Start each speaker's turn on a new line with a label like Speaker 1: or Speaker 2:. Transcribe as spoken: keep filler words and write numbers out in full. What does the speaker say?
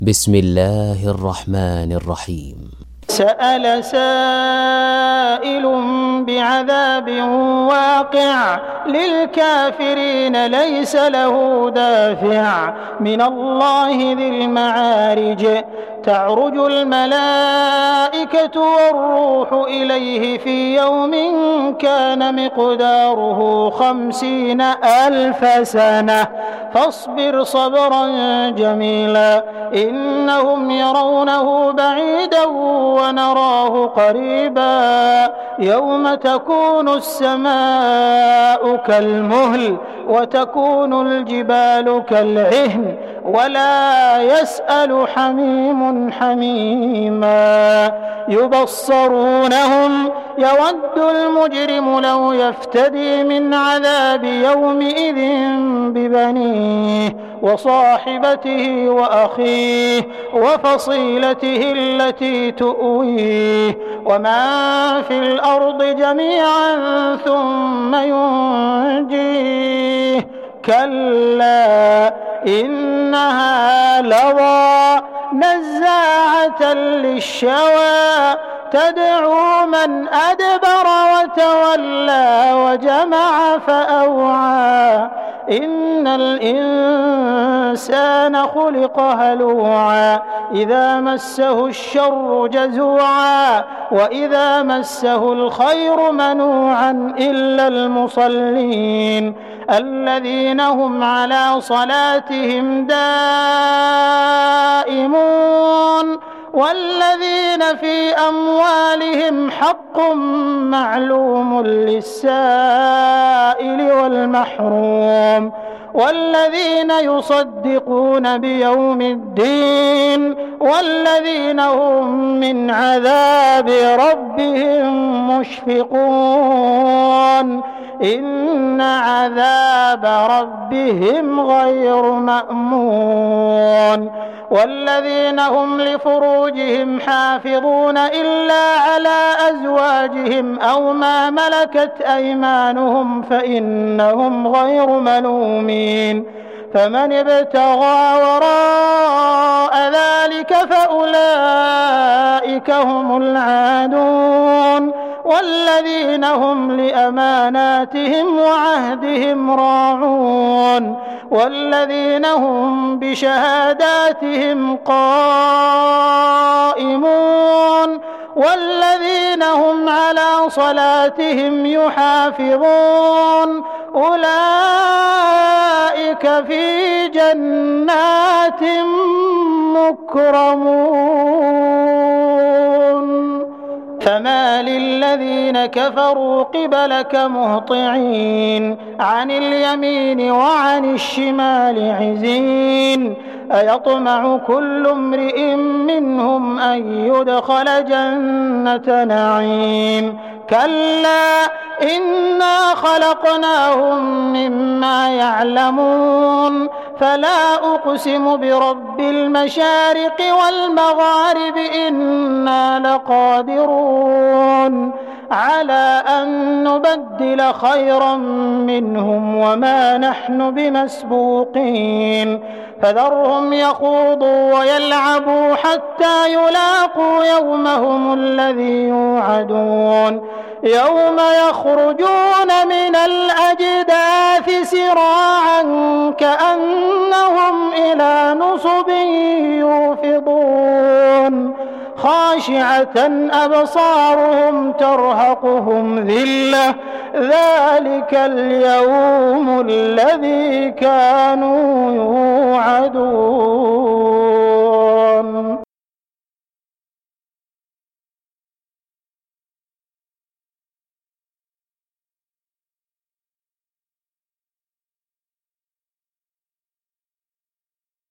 Speaker 1: بسم الله الرحمن الرحيم.
Speaker 2: سأل سائل بعذاب واقع للكافرين ليس له دافع من الله ذي المعارج تعرج الملائكة والروح إليه في يوم كان مقداره خمسين ألف سنة فاصبر صبرا جميلا إنهم يرونه بعيدا ونراه قريبا يوم تكون السماء كالمهل وتكون الجبال كالعهن ولا يسأل حميم حميما يبصرونهم يود المجرم لو يفتدي من عذاب يومئذ ببنيه وصاحبته وأخيه وفصيلته التي تؤويه ومن في الأرض جميعا ثم ينجيه كلا إنها لظى نزاعة للشوى تدعو من أدبر وتولى وجمع فأوعى إن الإنسان خلق هلوعا إذا مسه الشر جزوعا وإذا مسه الخير منوعا إلا المصلين الذين هم على صلاتهم دائمون والذين في أموالهم حق معلوم للسائل والمحروم والذين يصدقون بيوم الدين والذين هم من عذاب ربهم مشفقون إن عذاب ربهم غير مأمون والذين هم لفروجهم حافظون إلا على أزواجهم أو ما ملكت أيمانهم فإنهم غير ملومين فمن ابتغى وراء ذلك فأولئك هم العادون والذين هم لأماناتهم وعهدهم راعون والذين هم بشهاداتهم قائمون والذين هم على صلاتهم يحافظون أولئك في جنات مكرمون فما للذين كفروا قبلك مهطعين عن اليمين وعن الشمال عزين أيطمع كل امرئ منهم أن يدخل جنة نعيم كلا إنا خلقناهم مما يعلمون فلا أقسم برب المشارق والمغارب إنا لقادرون على أن نبدل خيرا منهم وما نحن بمسبوقين فذرهم يخوضوا ويلعبوا حتى يلاقوا يومهم الذي يوعدون يوم يخرجون من الأجداث سراعا كأنهم إلى نصب يوفضون خاشعة أبصارهم ترهقهم ذلة ذلك اليوم الذي كانوا يوعدون.